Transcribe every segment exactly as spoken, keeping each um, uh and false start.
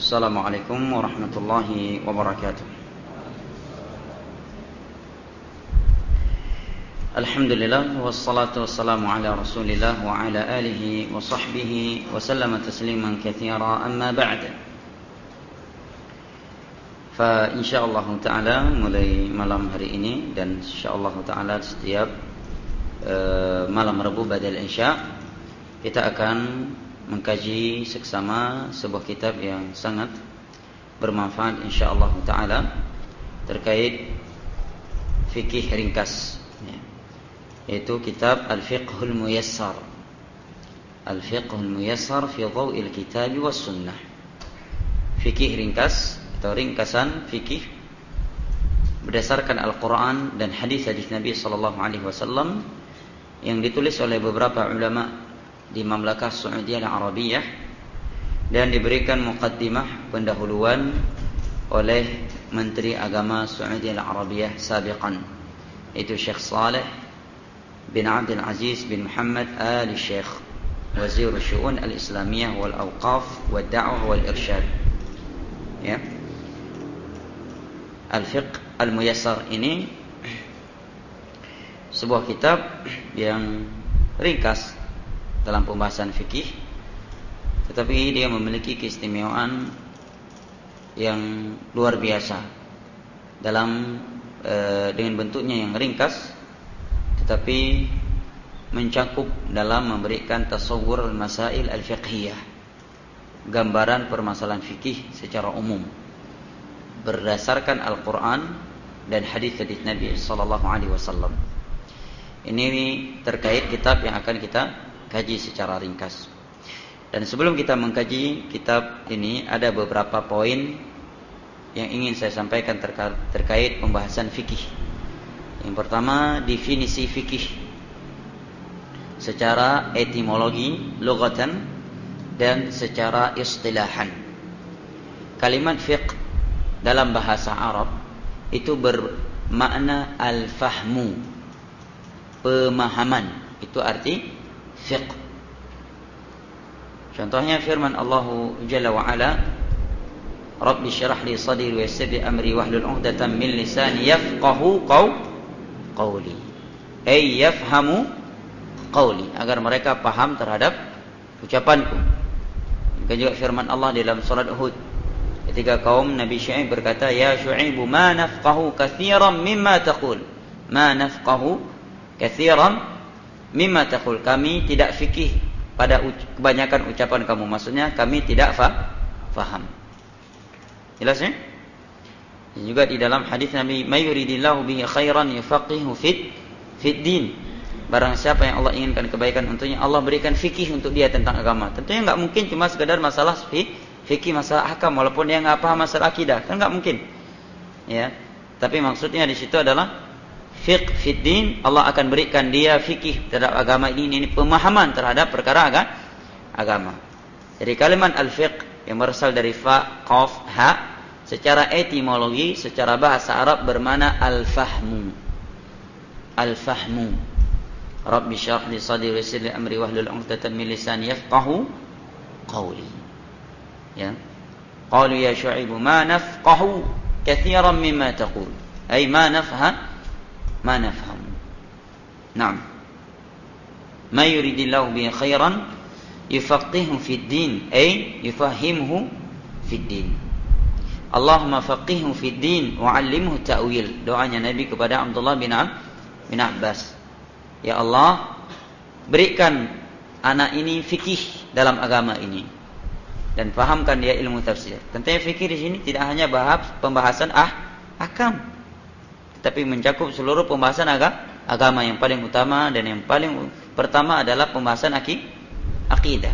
Assalamualaikum warahmatullahi wabarakatuh. Alhamdulillah wassalatu wassalamu ala Rasulillah wa ala alihi wa sahbihi wa sallama tasliman katsira, amma ba'd. Fa insyaallah taala mulai malam hari ini dan insyaallah taala setiap uh, malam Rabu ba'dal Isya kita akan mengkaji seksama sebuah kitab yang sangat bermanfaat insyaallah taala terkait fikih ringkas, ya, yaitu kitab Al-Fiqhul Muyassar. Al-Fiqhul Muyassar fi Dhaw'il Kitab was Sunnah. Fikih ringkas atau ringkasan fikih berdasarkan Al-Qur'an dan hadis-hadis Nabi sallallahu alaihi wasallam yang ditulis oleh beberapa ulama di Mamlakah Saudiyah Al-Arabiyah dan diberikan muqaddimah pendahuluan oleh Menteri Agama Saudiyah Al-Arabiyah sabiqan, yaitu Syekh Saleh bin Abdul Aziz bin Muhammad Ali Syekh, Wazir Syu'un Al-Islamiyah wal Awqaf wad Da'wah wal Irsyad. Ya. Al-Fiqh Al-Muyassar ini sebuah kitab yang ringkas dalam pembahasan fikih, tetapi dia memiliki keistimewaan yang luar biasa dalam e, dengan bentuknya yang ringkas, tetapi mencakup dalam memberikan tasawwur al-masail al-fiqhiyah, gambaran permasalahan fikih secara umum berdasarkan Al-Quran dan hadis-hadis Nabi sallallahu alaihi wasallam. Ini terkait kitab yang akan kita kaji secara ringkas. Dan sebelum kita mengkaji kitab ini, ada beberapa poin yang ingin saya sampaikan terka- terkait pembahasan fikih. Yang pertama, definisi fikih secara etimologi, lughatan, dan secara istilahan. Kalimat fiqh dalam bahasa Arab itu bermakna al-fahmu, pemahaman. Itu arti fiqh. Contohnya firman Allah Jalla wa Ala, Rabbi syrah li sadri wa yassir li amri wahlul 'uqdatam min lisani yafqahu qawli. Ay yafhamu qawli, agar mereka paham terhadap ucapanku. Dan juga firman Allah dalam surat Hud ketika kaum Nabi Syuaib berkata, Ya Syuaib ma nafqahu katsiran mimma taqul. Ma nafqahu katsiran mimma taqul, kami tidak fikih pada uc- kebanyakan ucapan kamu. Maksudnya kami tidak fa- faham. Jelas ya? Dan juga di dalam hadis Nabi, may yuridillahu bihi khairan yufaqihu fit fid din. Barang siapa yang Allah inginkan kebaikan untuknya, Allah berikan fikih untuk dia tentang agama. Tentunya enggak mungkin cuma sekedar masalah fikih, masalah ahkam, walaupun dia enggak paham masalah akidah, kan enggak mungkin. Ya. Tapi maksudnya di situ adalah fiqh fid din, Allah akan berikan dia fikih terhadap agama ini, ini pemahaman terhadap perkara agama. Jadi kalimat al-fiqh yang berasal dari fa, qaf, ha, secara etimologi, secara bahasa Arab bermakna al-fahmu. Al-fahmu. Rabbi syrah li sadri wa yassir li amri wahlul 'uqdatam min lisani yafqahu qawli. Ya. Qalu ya Syuaib ma nafqahu katsiran mimma taqul. Ay ma nafha ما نفهم. نعم. ما يريد الله به خيرا يفقهه في الدين أي يفهمه في الدين. اللهم فقهه في الدين وعلمه التأويل. Doanya Nabi kepada Abdullah bin Ab bin Abbas. Ya Allah, berikan anak ini fikih dalam agama ini dan fahamkan dia ilmu tafsir. Tentunya fikih di sini tidak hanya bahas pembahasan ah ahkam, tapi mencakup seluruh pembahasan agama. Yang paling utama dan yang paling pertama adalah pembahasan akidah.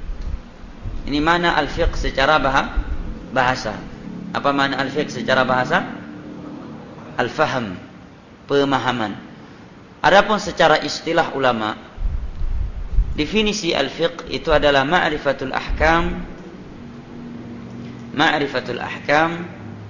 Ini mana al-fiqh secara bahasa. Apa makna al-fiqh secara bahasa? Al-faham, pemahaman. Adapun secara istilah ulama, definisi al-fiqh itu adalah ma'rifatul ahkam, ma'rifatul ahkam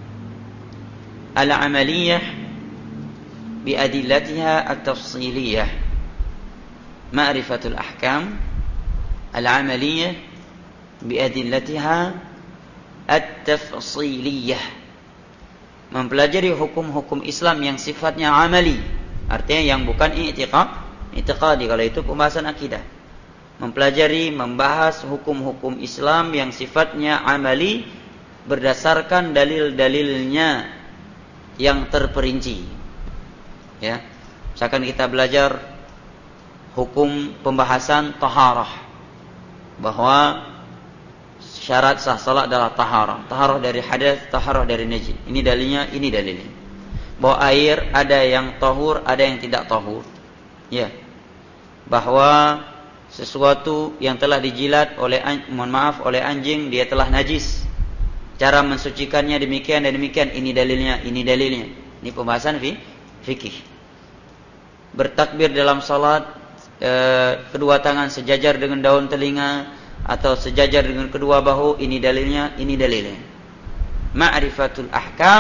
al-amaliyah بأدلتها التفصيلية. معرفة الأحكام العملية بأدلتها at-tafsiliyah. Mempelajari hukum-hukum Islam yang sifatnya amali, artinya yang bukan i'tiqad, i'tiqadi, kalau itu pembahasan akidah. Mempelajari, membahas hukum-hukum Islam yang sifatnya amali berdasarkan dalil-dalilnya yang terperinci. Ya, misalkan kita belajar hukum pembahasan taharah, bahwa syarat sah salat adalah taharah, taharah dari hadas, taharah dari najis. Ini dalilnya, ini dalilnya. Bahwa air ada yang tahur, ada yang tidak tahur. Ya, bahwa sesuatu yang telah dijilat oleh, mohon maaf, oleh anjing, dia telah najis. Cara mensucikannya demikian dan demikian. Ini dalilnya, ini dalilnya. Ini pembahasan fi, fikih. Bertakbir dalam salat, eh, kedua tangan sejajar dengan daun telinga atau sejajar dengan kedua bahu. Ini dalilnya, ini dalilnya. Ma'rifatul ahkam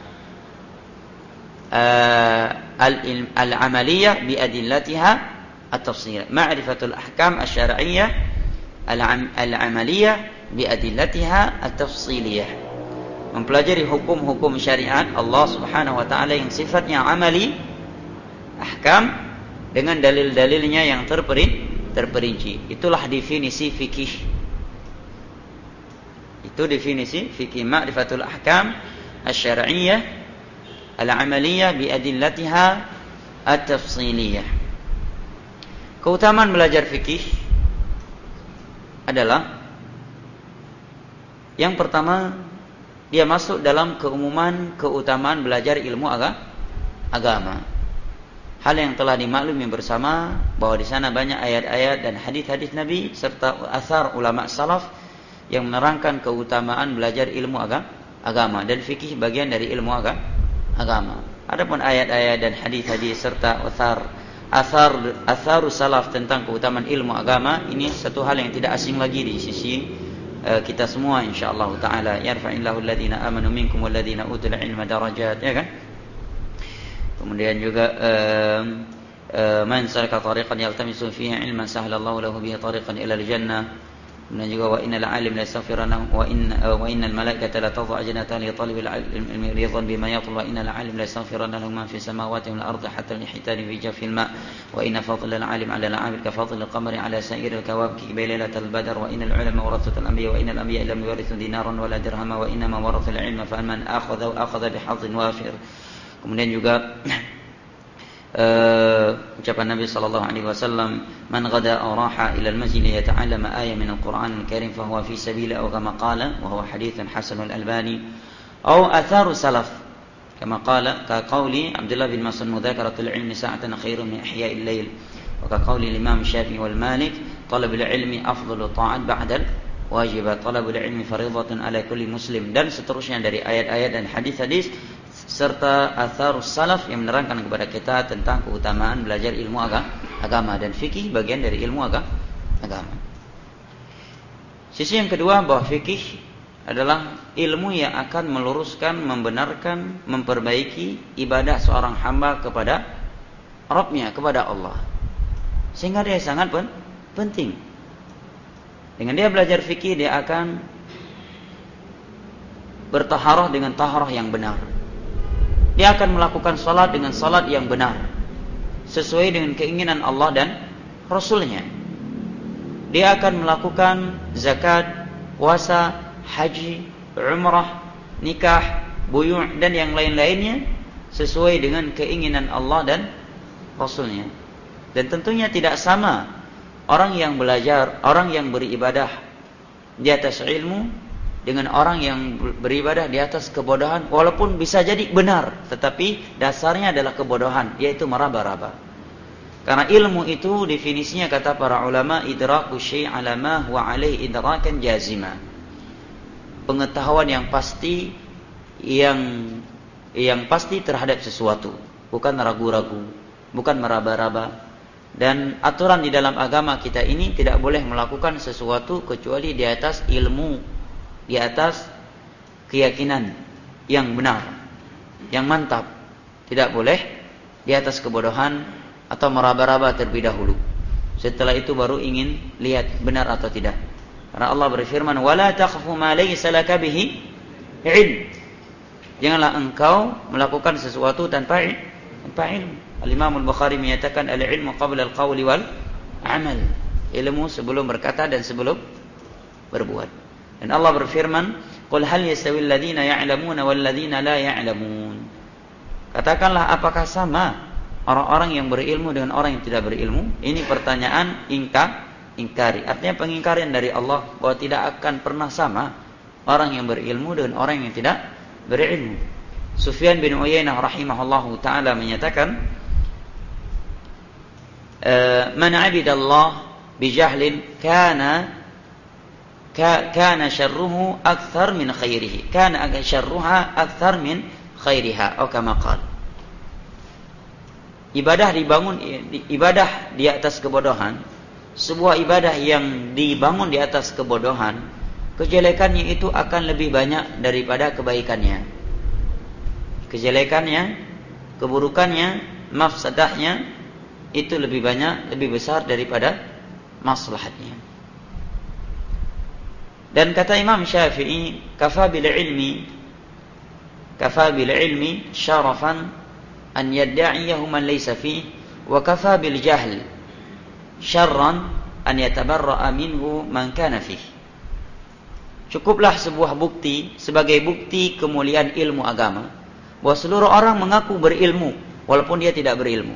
eh, al-amaliyah biadillatiha at-tafsiliyah. Ma'rifatul ahkam asy-syar'iyyah al-amaliyah biadillatiha at-tafsiliyah. Mempelajari hukum-hukum syariat Allah Subhanahu wa taala yang sifatnya amali, ahkam, dengan dalil-dalilnya yang terperinci, terperinci. Itulah definisi fikih. Itu definisi fikih, ma'rifatul ahkam asy-syar'iyyah al-amaliyah biadillatiha at-tafsiliyah. Keutamaan belajar fikih adalah yang pertama, dia masuk dalam keumuman keutamaan belajar ilmu agama. Hal yang telah dimaklumi bersama bahwa di sana banyak ayat-ayat dan hadis-hadis Nabi serta athar ulama salaf yang menerangkan keutamaan belajar ilmu agama, dan fikih bagian dari ilmu agama. Adapun ayat-ayat dan hadis-hadis serta athar Asar asarus salaf tentang keutamaan ilmu agama, ini satu hal yang tidak asing lagi di sisi uh, kita semua insyaallah taala. Yarfa'illahu alladhina amanu minkum walladhina utul ilma darajat, ya kan? Kemudian juga uh, uh, man salaka tariqan yaltamisu fihi ilman sahhalallahu lahu bihi tariqan ila al-jannah. Dan juga wa innal alim la yastaghfiruna wa inna wa innal malaikata la tadhu ajnatan li talibil ilmi ridan bima yatlu wa innal alim la yastaghfiruna lahu ma fis samawati wal ardi hatta al-hitani fi jawfil ma wa inna fadla al-alim 'ala al-'abid ka fadli al-qamari 'ala sa'iril kawakib lailatal badr wa innal ulama warathatul anbiya wa innal anbiya lam yurithu dinaran wala dirhama wa innama warathul ilma fa man akhadha akhadha bihadhin wafir. Kemudian juga Uh, ucapan Nabi sallallahu alaihi wasallam, man ghada aw raha ila al-masjid yata'allama ayatan min al-Qur'an al-Karim fa huwa fi sabil aw kama qala wa huwa haditsun hasan al-Albani aw atharu salaf kama qala ka qawli Abdullah bin Mas'ud mudhakaratul ilmi sa'atan khairun min ihya'il lail wa ka qawli al-Imam Syafi'i wal Malik talabul ilmi afdalu ta'at ba'da wajibat talabul ilmi fardhatun ala kulli muslim, dan seterusnya dari ayat-ayat dan hadis-hadis serta atharus salaf yang menerangkan kepada kita tentang keutamaan belajar ilmu agama, dan fikih bagian dari ilmu agama. Sisi yang kedua, bahwa fikih adalah ilmu yang akan meluruskan, membenarkan, memperbaiki ibadah seorang hamba kepada Rabbnya, kepada Allah, sehingga dia sangat penting. Dengan dia belajar fikih, dia akan bertaharah dengan taharah yang benar. Dia akan melakukan salat dengan salat yang benar, sesuai dengan keinginan Allah dan Rasulnya. Dia akan melakukan zakat, puasa, haji, umrah, nikah, buyu' dan yang lain-lainnya sesuai dengan keinginan Allah dan Rasulnya. Dan tentunya tidak sama orang yang belajar, orang yang beribadah di atas ilmu dengan orang yang beribadah di atas kebodohan, walaupun bisa jadi benar, tetapi dasarnya adalah kebodohan, yaitu meraba-raba. Karena ilmu itu definisinya kata para ulama, idraku syai' ala ma huwa alaihi idrakan jazima. Pengetahuan yang pasti, yang yang pasti terhadap sesuatu, bukan ragu-ragu, bukan meraba-raba. Dan aturan di dalam agama kita ini tidak boleh melakukan sesuatu kecuali di atas ilmu, di atas keyakinan yang benar, yang mantap. Tidak boleh di atas kebodohan atau meraba-raba terlebih dahulu. Setelah itu baru ingin lihat benar atau tidak. Karena Allah berfirman, "Wala taqfu ma laysa laka bihi ilm." Janganlah engkau melakukan sesuatu tanpa tanpa ilmu. Al-Imam Al-Bukhari menyatakan al-ilmu qabla al-qawli wal amal. Ilmu sebelum berkata dan sebelum berbuat. Dan Allah berfirman, "Qul hal yastawi alladziina ya'lamuuna wal ladziina la ya'lamuun." Katakanlah, apakah sama orang-orang yang berilmu dengan orang yang tidak berilmu? Ini pertanyaan ingkar, ingkari. Artinya pengingkarian dari Allah bahwa tidak akan pernah sama orang yang berilmu dengan orang yang tidak berilmu. Sufyan bin Uyainah rahimahullahu taala menyatakan, "Man 'abida Allah bijahlin kana kana syarruhu akthar min khairihi, kana syarruha akthar min khairiha," atau kama qala. Ibadah dibangun ibadah di atas kebodohan, sebuah ibadah yang dibangun di atas kebodohan, kejelekannya itu akan lebih banyak daripada kebaikannya. Kejelekannya, keburukannya, mafsadahnya itu lebih banyak, lebih besar daripada maslahatnya. Dan kata Imam Syafi'i, "Kafa bil ilmi kafa bil ilmi syarafan an yadda'iyahu man laysa fi, wa kafa bil jahl syarran an yatabarra'a minhu man kana fi." Cukuplah sebuah bukti sebagai bukti kemuliaan ilmu agama bahwa seluruh orang mengaku berilmu walaupun dia tidak berilmu.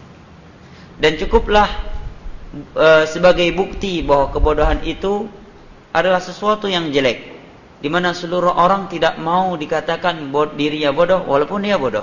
Dan cukuplah e, sebagai bukti bahwa kebodohan itu adalah sesuatu yang jelek, di mana seluruh orang tidak mau dikatakan bod, dirinya bodoh walaupun dia bodoh.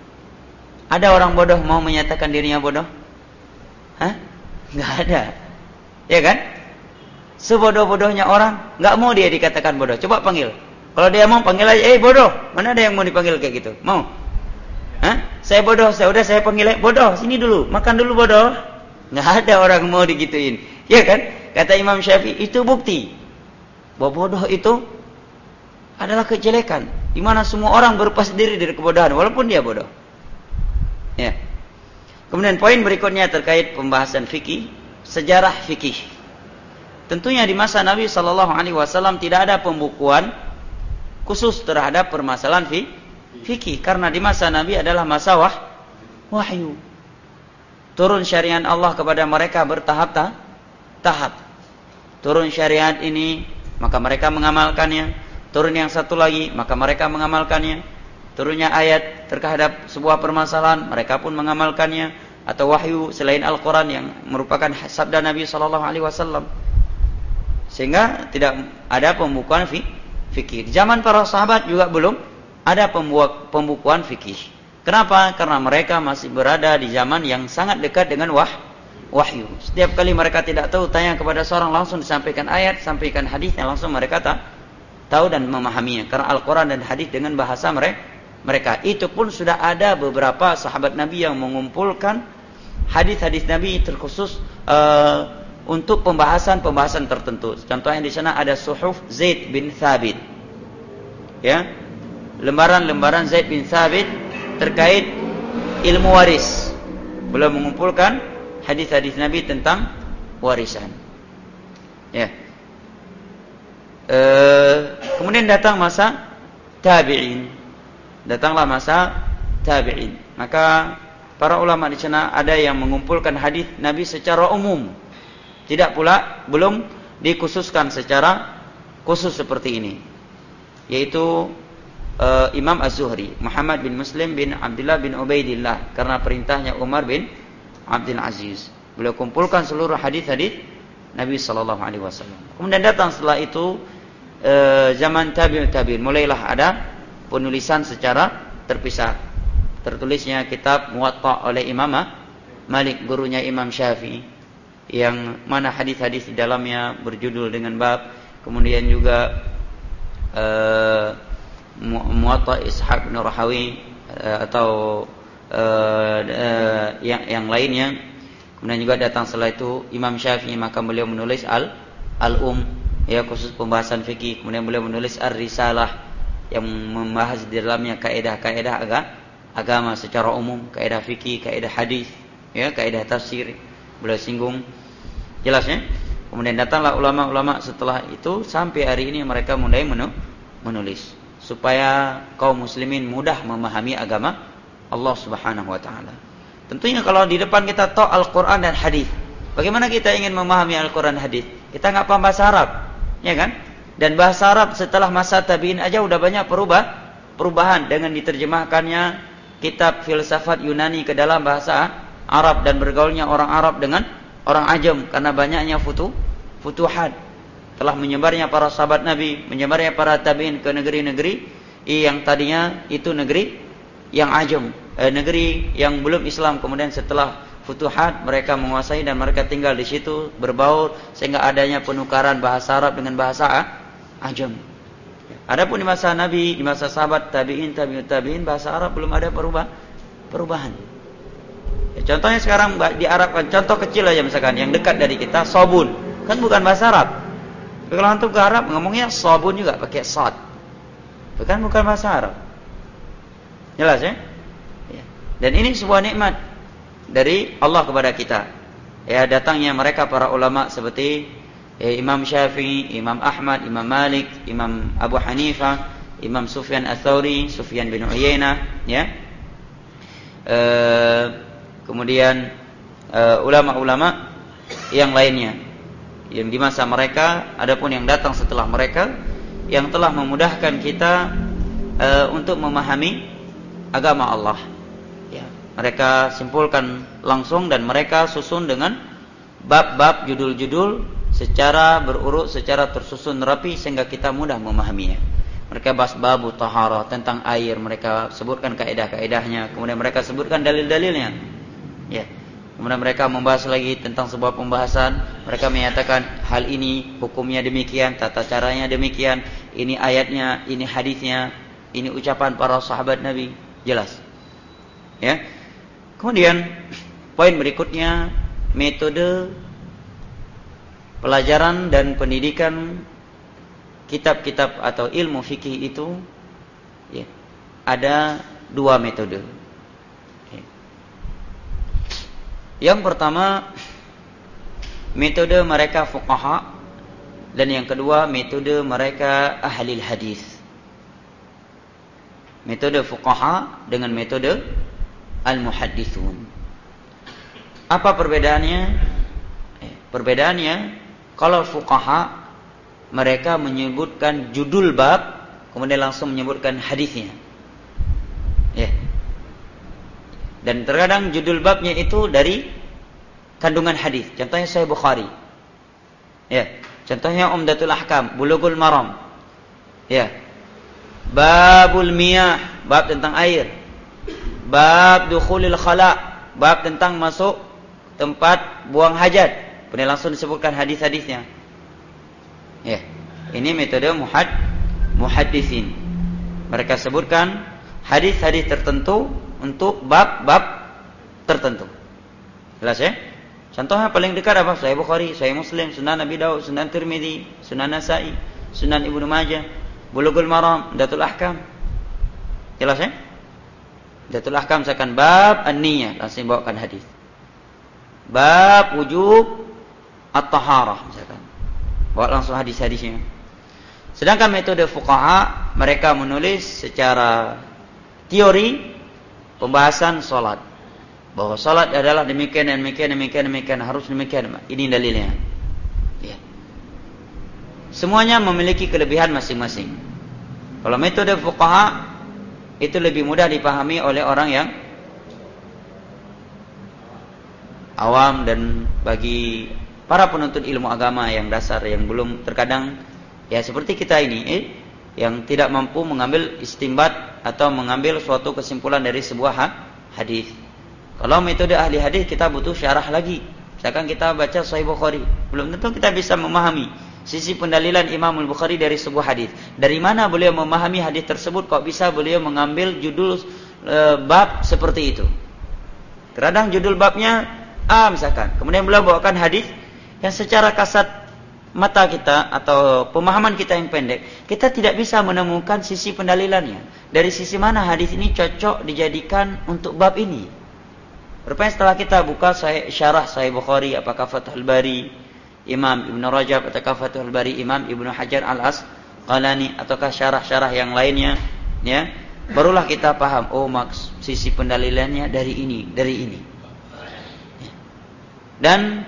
Ada orang bodoh mau menyatakan dirinya bodoh? Hah? Enggak ada. Ya kan? Sebodoh-bodohnya orang enggak mau dia dikatakan bodoh. Coba panggil. Kalau dia mau panggil aja, "Eh bodoh." Mana ada yang mau dipanggil kayak gitu? Mau? Hah? Saya bodoh, saya udah saya panggil, "Bodoh, sini dulu, makan dulu bodoh." Enggak ada orang mau digituin. Ya kan? Kata Imam Syafi'i, itu bukti bahwa bodoh itu adalah kejelekan, di mana semua orang berlepas diri dari kebodohan walaupun dia bodoh. Ya. Kemudian poin berikutnya terkait pembahasan fikih, sejarah fikih. Tentunya di masa Nabi sallallahu alaihi wasallam tidak ada pembukuan khusus terhadap permasalahan fi, fikih, karena di masa Nabi adalah masa wah, wahyu. Turun syariat Allah kepada mereka bertahap ta, tahap. Turun syariat ini, maka mereka mengamalkannya. Turun yang satu lagi, maka mereka mengamalkannya. Turunnya ayat terhadap sebuah permasalahan, mereka pun mengamalkannya. Atau wahyu selain Al-Quran yang merupakan sabda Nabi sallallahu alaihi wasallam. Sehingga tidak ada pembukuan fikih. Di zaman para sahabat juga belum ada pembukuan fikih. Kenapa? Karena mereka masih berada di zaman yang sangat dekat dengan wah, wahyu. Setiap kali mereka tidak tahu, tanya kepada seorang, langsung disampaikan ayat, sampaikan hadisnya, langsung mereka tak tahu dan memahaminya. Karena Al-Quran dan hadis dengan bahasa mereka. Mereka itu pun sudah ada beberapa sahabat Nabi yang mengumpulkan hadis-hadis Nabi terkhusus uh, untuk pembahasan-pembahasan tertentu. Contohnya di sana ada Suhuf Zaid bin Thabit. Ya. Lembaran-lembaran Zaid bin Thabit terkait ilmu waris. Beliau mengumpulkan hadis-hadis Nabi tentang warisan. Ya. Uh, kemudian datang masa tabi'in. Datanglah masa tabi'in. Maka para ulama di sana ada yang mengumpulkan hadis Nabi secara umum. Tidak pula belum dikhususkan secara khusus seperti ini. Yaitu uh, Imam Az-Zuhri, Muhammad bin Muslim bin Abdullah bin Ubaidillah, karena perintahnya Umar bin Abdul Aziz. Beliau kumpulkan seluruh hadis-hadis Nabi sallallahu alaihi wasallam. Kemudian datang setelah itu uh, zaman tabi'ut tabi'in, mulailah ada penulisan secara terpisah. Tertulisnya kitab Muwatta oleh Imam Malik, gurunya Imam Syafi'i, yang mana hadis-hadis di dalamnya berjudul dengan bab. Kemudian juga uh, Muwatta Ishaq bin Rahawi uh, atau uh, uh, yang yang lainnya. Kemudian juga datang setelah itu Imam Syafi'i, maka beliau menulis Al Al-Um, ya, khusus pembahasan fikih. Kemudian beliau menulis Ar-Risalah yang membahas di dalamnya kaidah-kaidah agama, agama secara umum, kaidah fikih, kaidah hadis, ya, kaidah tafsir. Beliau singgung jelasnya. Kemudian datanglah ulama-ulama setelah itu, sampai hari ini mereka mulai menulis supaya kaum muslimin mudah memahami agama Allah Subhanahu wa taala. Tentunya kalau di depan kita tahu Al-Qur'an dan hadis, bagaimana kita ingin memahami Al-Qur'an dan hadis? Kita enggak paham bahasa Arab, ya kan? Dan bahasa Arab setelah masa tabi'in aja udah banyak perubah perubahan dengan diterjemahkannya kitab filsafat Yunani ke dalam bahasa Arab dan bergaulnya orang Arab dengan orang ajam karena banyaknya futu, futuhat. Telah menyebarnya para sahabat Nabi, menyebarnya para tabi'in ke negeri-negeri yang tadinya itu negeri yang ajam, eh, negeri yang belum Islam. Kemudian setelah futuhat mereka menguasai dan mereka tinggal di situ berbaur sehingga adanya penukaran bahasa Arab dengan bahasa ajam. Adapun di masa Nabi, di masa sahabat tabi'in, tabi'ut tabi'in, bahasa Arab belum ada perubah, perubahan. Ya, contohnya sekarang di Arab kan, contoh kecil aja misalkan yang dekat dari kita, sabun, kan bukan bahasa Arab. Tapi kalau antum ke Arab ngomongnya sabun juga pakai sad, bukan bukan bahasa Arab. Jelas ya? Ya. Dan ini sebuah nikmat dari Allah kepada kita. Ya, datangnya mereka para ulama seperti ya, Imam Syafi'i, Imam Ahmad, Imam Malik, Imam Abu Hanifah, Imam Sufyan Ats-Tsauri, Sufyan bin Uyainah, ya. E, Kemudian uh, ulama-ulama yang lainnya yang di masa mereka, adapun yang datang setelah mereka yang telah memudahkan kita uh, untuk memahami agama Allah. Ya, mereka simpulkan langsung dan mereka susun dengan bab-bab, judul-judul secara berurut, secara tersusun rapi sehingga kita mudah memahaminya. Mereka bahas babu taharah, tentang air, mereka sebutkan kaidah-kaidahnya, kemudian mereka sebutkan dalil-dalilnya. Ya. Kemudian mereka membahas lagi tentang sebuah pembahasan, mereka menyatakan hal ini hukumnya demikian, tata caranya demikian, ini ayatnya, ini hadisnya, ini ucapan para sahabat Nabi, jelas. Ya. Kemudian poin berikutnya, metode pelajaran dan pendidikan kitab-kitab atau ilmu fikih itu ya, ada dua metode. Yang pertama metode mereka fuqaha dan yang kedua metode mereka ahli hadis. Metode fuqaha dengan metode al-muhadditsun. Apa perbedaannya? Eh, perbedaannya kalau fuqaha mereka menyebutkan judul bab kemudian langsung menyebutkan hadisnya. Ya. Yeah. Dan terkadang judul babnya itu dari kandungan hadis. Contohnya Sahih Bukhari. Ya, contohnya Umdatul Ahkam, Bulughul Maram. Ya. Babul Miyah, bab tentang air. Bab Dukhulil Khala, bab tentang masuk tempat buang hajat. Kemudian langsung disebutkan hadis-hadisnya. Ya. Ini metode muhad muhaddisin. Mereka sebutkan hadis-hadis tertentu untuk bab-bab tertentu. Jelas ya? Contohnya paling dekat apa? Sahih Bukhari, Sahih Muslim, Sunan Abi Daud, Sunan Tirmidzi, Sunan Nasa'i, Sunan Ibnu Majah, Bulughul Maram, Umdatul Ahkam. Jelas ya? Umdatul Ahkam misalkan bab an-niyah, langsung bawakan hadis. Bab wujub at-taharah misalkan. Bawa langsung hadis-hadisnya. Sedangkan metode fuqaha mereka menulis secara teori pembahasan salat, bahwa salat adalah demikian dan demikian demikian demikian harus demikian. Ini dalilnya. Ya. Semuanya memiliki kelebihan masing-masing. Kalau metode fuqaha itu lebih mudah dipahami oleh orang yang awam dan bagi para penuntut ilmu agama yang dasar yang belum terkadang ya seperti kita ini eh, yang tidak mampu mengambil istimbat atau mengambil suatu kesimpulan dari sebuah hadis. Kalau metode ahli hadis kita butuh syarah lagi. Misalkan kita baca Sahih Bukhari, belum tentu kita bisa memahami sisi pendalilan Imam Al-Bukhari dari sebuah hadis. Dari mana beliau memahami hadis tersebut kok bisa beliau mengambil judul e, bab seperti itu. Terkadang judul babnya A misalkan, kemudian beliau bawakan hadis yang secara kasat mata kita atau pemahaman kita yang pendek, kita tidak bisa menemukan sisi pendalilannya. Dari sisi mana hadis ini cocok dijadikan untuk bab ini. Rupanya setelah kita buka syarah Sahih Bukhari, apakah Fathul Bari, Imam Ibn Rajab, ataukah Fathul Bari Imam Ibn Hajar Al-Asqalani, ataukah syarah-syarah yang lainnya, ya, barulah kita paham, oh maks sisi pendalilannya dari ini, dari ini. Dan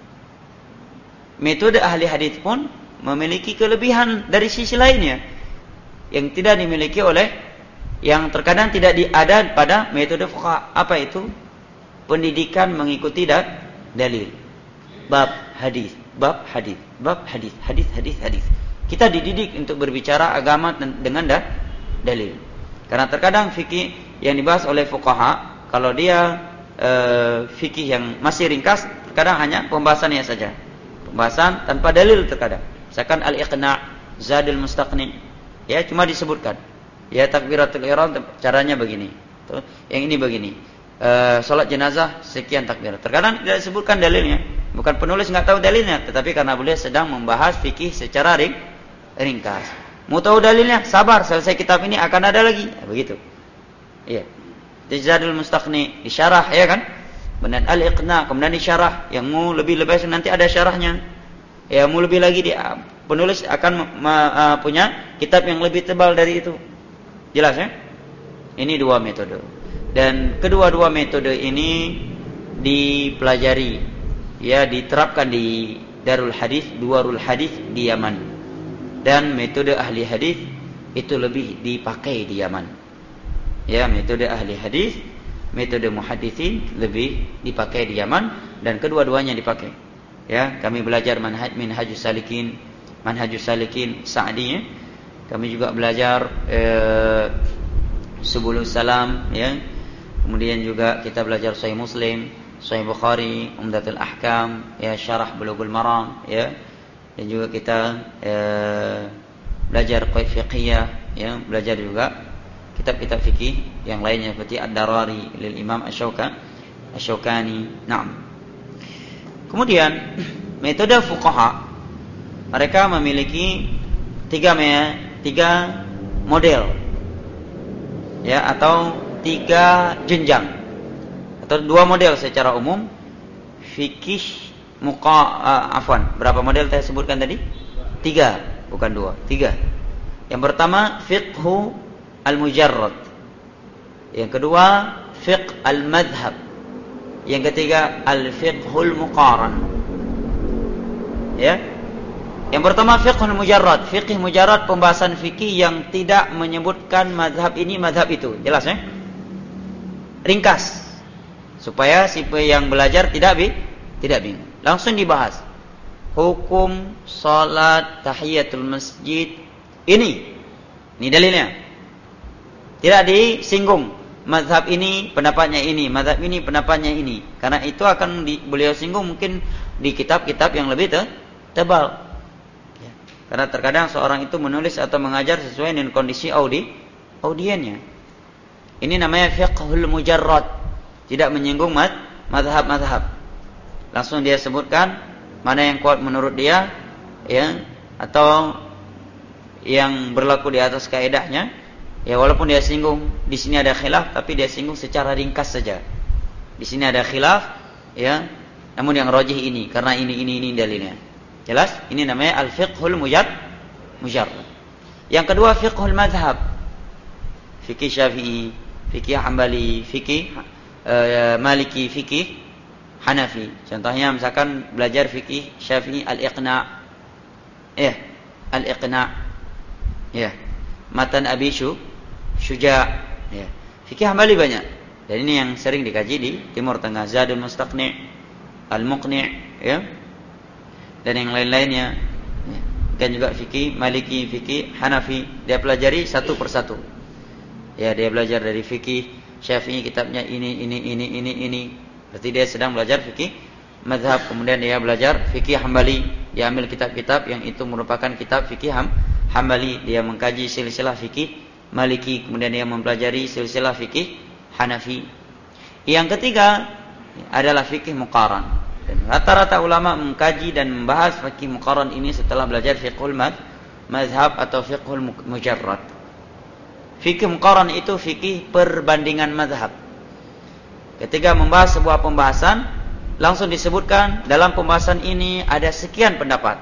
metode ahli hadis pun memiliki kelebihan dari sisi lainnya yang tidak dimiliki oleh, yang terkadang tidak ada pada metode fuqaha. Apa itu? Pendidikan mengikuti da, dalil. Bab hadis, bab hadis, bab hadis, hadis, hadis, hadis. Kita dididik untuk berbicara agama dengan da, dalil. Karena terkadang fikih yang dibahas oleh fuqaha, kalau dia e, fikih yang masih ringkas, terkadang hanya pembahasannya saja. Pembahasan tanpa dalil terkadang. Misalkan al-iqna', zadul mustaqni, ya cuma disebutkan. Ya takbiratul ihram caranya begini. Tuh, yang ini begini. E, salat jenazah sekian takbir. Terkadang tidak disebutkan dalilnya. Bukan penulis enggak tahu dalilnya, tetapi karena beliau sedang membahas fikih secara ring, ringkas. Mau tahu dalilnya? Sabar, selesai kitab ini akan ada lagi. Ya, begitu. Iya. Zadul mustaqni disyarah, ya kan? Benar al-iqna, kemudian disyarah. Yang mau lebih-lebih nanti ada syarahnya. Ya, mau lebih lagi dia penulis akan uh, punya kitab yang lebih tebal dari itu. Jelas ya? Ini dua metode. Dan kedua-dua metode ini dipelajari, ya, diterapkan di Darul Hadis, Duarul Hadis di Yaman. Dan metode ahli hadis itu lebih dipakai di Yaman. Ya, metode ahli hadis, metode muhaddisin lebih dipakai di Yaman, dan kedua-duanya dipakai. Ya, kami belajar manhaj Minhajus Salikin, Manhajus Salikin Sa'di, ya. Kami juga belajar eh, Subulus Salam, ya. Kemudian juga kita belajar Sahih Muslim, Sahih Bukhari, Umdatul Ahkam, ya, Syarah Bulughul Maram, ya. Dan juga kita eh, belajar qaid fiqhiyah, ya, belajar juga kitab-kitab fikih yang lainnya seperti Ad-Darari lil Imam Asy-Syaukani. Naam. Kemudian metode fuqaha, mereka memiliki tiga tiga model, ya, atau tiga jenjang, atau dua model secara umum. Fikih muqa uh, afwan, berapa model saya sebutkan tadi? Tiga, bukan dua, tiga. Yang pertama fiqhu al-mujarrad, yang kedua fiqh al-madhab, yang ketiga al-fiqhul muqaran. Ya. Yang pertama fiqhul mujarrad, fikih mujarrad, pembahasan fikih yang tidak menyebutkan mazhab ini, mazhab itu. Jelas ya? Ringkas supaya si yang belajar tidak bi tidak bingung. Langsung dibahas. Hukum salat tahiyatul masjid ini. Ini dalilnya. Tidak disinggung mazhab ini pendapatnya ini, mazhab ini pendapatnya ini. Karena itu akan di, beliau singgung mungkin di kitab-kitab yang lebih te, tebal. Ya. Karena terkadang seorang itu menulis atau mengajar sesuai dengan kondisi audi, audiennya. Ini namanya fiqhul mujarrad, tidak menyinggung mazhab-mazhab. Langsung dia sebutkan mana yang kuat menurut dia, ya, atau yang berlaku di atas kaidahnya. Ya, walaupun dia singgung di sini ada khilaf, tapi dia singgung secara ringkas saja. Di sini ada khilaf, ya, namun yang rajih ini karena ini ini ini dalilnya. Jelas? Ini namanya al-fiqhul mujarrad. Yang kedua fiqhul madhab. Fikih Syafi'i, fikih Hambali, fikih uh, Maliki, fikih Hanafi. Contohnya misalkan belajar fikih Syafi'i al-iqna'. Ya, al-iqna'. Ya. Matan Abi Syuja', ya. Fikih Hambali banyak. Dan ini yang sering dikaji di Timur Tengah, Zadul Mustaqni', Al-Muqni', ya. Dan yang lain-lainnya. Ya. Dan juga fikih Maliki, fikih Hanafi, dia pelajari satu persatu. Ya, dia belajar dari fikih Syafi'i, kitabnya ini ini ini ini ini. Berarti dia sedang belajar fikih mazhab. Kemudian dia belajar fikih Hambali, dia ambil kitab-kitab yang itu merupakan kitab fikih Ham Hambali, dia mengkaji silsilah fikih Maliki, kemudian dia mempelajari silsilah fikih Hanafi. Yang ketiga adalah fikih muqaran. Dan rata-rata ulama mengkaji dan membahas fikih muqaran ini setelah belajar fiqhul mazhab atau fiqhul mujarrad. Fikih muqaran itu fikih perbandingan mazhab. Ketika membahas sebuah pembahasan, langsung disebutkan dalam pembahasan ini ada sekian pendapat.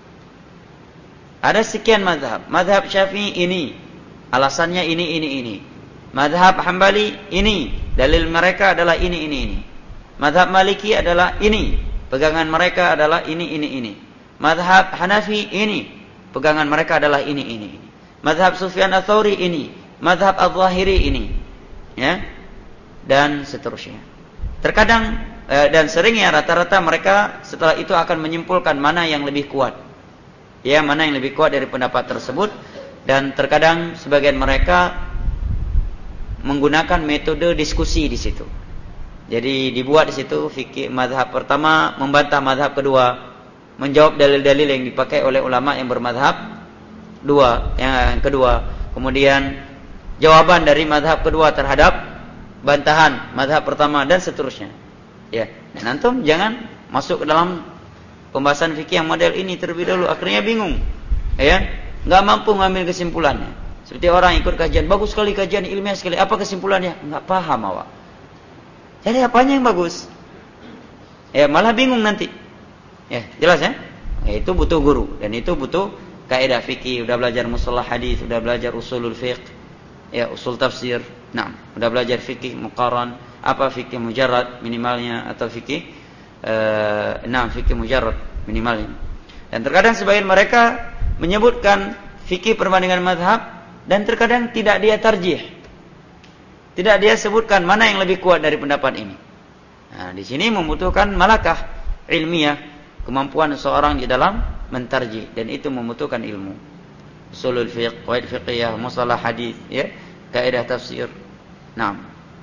Ada sekian mazhab. Mazhab Syafi'i ini, alasannya ini, ini, ini. Mazhab Hambali ini, dalil mereka adalah ini, ini, ini. Mazhab Maliki adalah ini, pegangan mereka adalah ini, ini, ini. Mazhab Hanafi ini, pegangan mereka adalah ini, ini, ini. Mazhab Sufyan Ats-Tsauri ini, mazhab Adz-Dzahiri ini. Ya. Dan seterusnya. Terkadang eh, dan seringnya rata-rata mereka setelah itu akan menyimpulkan mana yang lebih kuat. Ya, mana yang lebih kuat dari pendapat tersebut, dan terkadang sebagian mereka menggunakan metode diskusi di situ. Jadi dibuat di situ fikih mazhab pertama membantah mazhab kedua, menjawab dalil-dalil yang dipakai oleh ulama yang bermazhab dua, yang kedua. Kemudian jawaban dari mazhab kedua terhadap bantahan mazhab pertama dan seterusnya. Ya, dan antum jangan masuk ke dalam pembahasan fikih yang model ini terlebih dahulu, akhirnya bingung. Ya, enggak mampu mengambil kesimpulannya. Seperti orang ikut kajian, bagus sekali kajian ilmiah sekali, apa kesimpulannya? Enggak paham awak. Jadi apanya yang bagus? Ya, malah bingung nanti. Ya, jelas ya? Ya, itu butuh guru dan itu butuh kaidah fikih, udah belajar mustalah hadis, udah belajar usulul fiqh, ya usul tafsir. Nah, udah belajar fikih muqaran, apa fikih mujarrad minimalnya atau fikih eh nah fikih mujarrad minimalnya. Dan terkadang sebagian mereka menyebutkan fikih perbandingan mazhab dan terkadang tidak dia tarjih. Tidak dia sebutkan mana yang lebih kuat dari pendapat ini. Nah, di sini membutuhkan malakah ilmiah, kemampuan seorang di dalam mentarjih, dan itu membutuhkan ilmu. Usulul fiqh, qawaid fiqhiyah, mustalah hadis, ya, kaidah tafsir. Nah,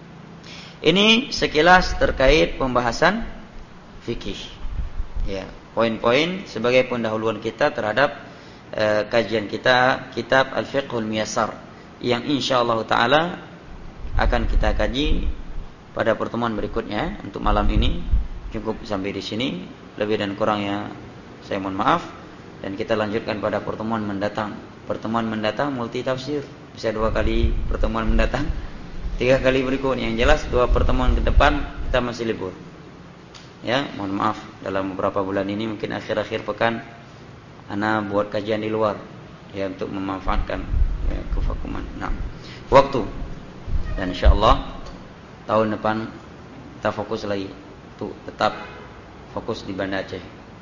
ini sekilas terkait pembahasan fikih. Ya, poin-poin sebagai pendahuluan kita terhadap uh, kajian kita kitab Al-Fiqhul Muyassar yang insyaallah taala akan kita kaji pada pertemuan berikutnya. Untuk malam ini cukup sampai di sini, lebih dan kurangnya saya mohon maaf, dan kita lanjutkan pada pertemuan mendatang. Pertemuan mendatang multi tafsir, bisa dua kali pertemuan mendatang, tiga kali berikutnya. Yang jelas dua pertemuan ke depan kita masih libur. Ya, mohon maaf dalam beberapa bulan ini mungkin akhir-akhir pekan ana buat kajian di luar ya untuk memanfaatkan ya, kevakuman. Nah, waktu dan insyaallah tahun depan kita fokus lagi untuk tetap fokus di Banda Aceh.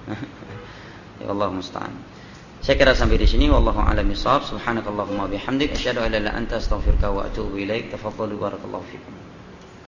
Ya Allah musta'an. Saya kira sampai di sini, wallahu a'lam bishawab. Subhanakallahumma bihamdik asyhadu an la ilaha illa anta astaghfiruka wa atubu ilaik. Tafadhalu barakallahu fikum.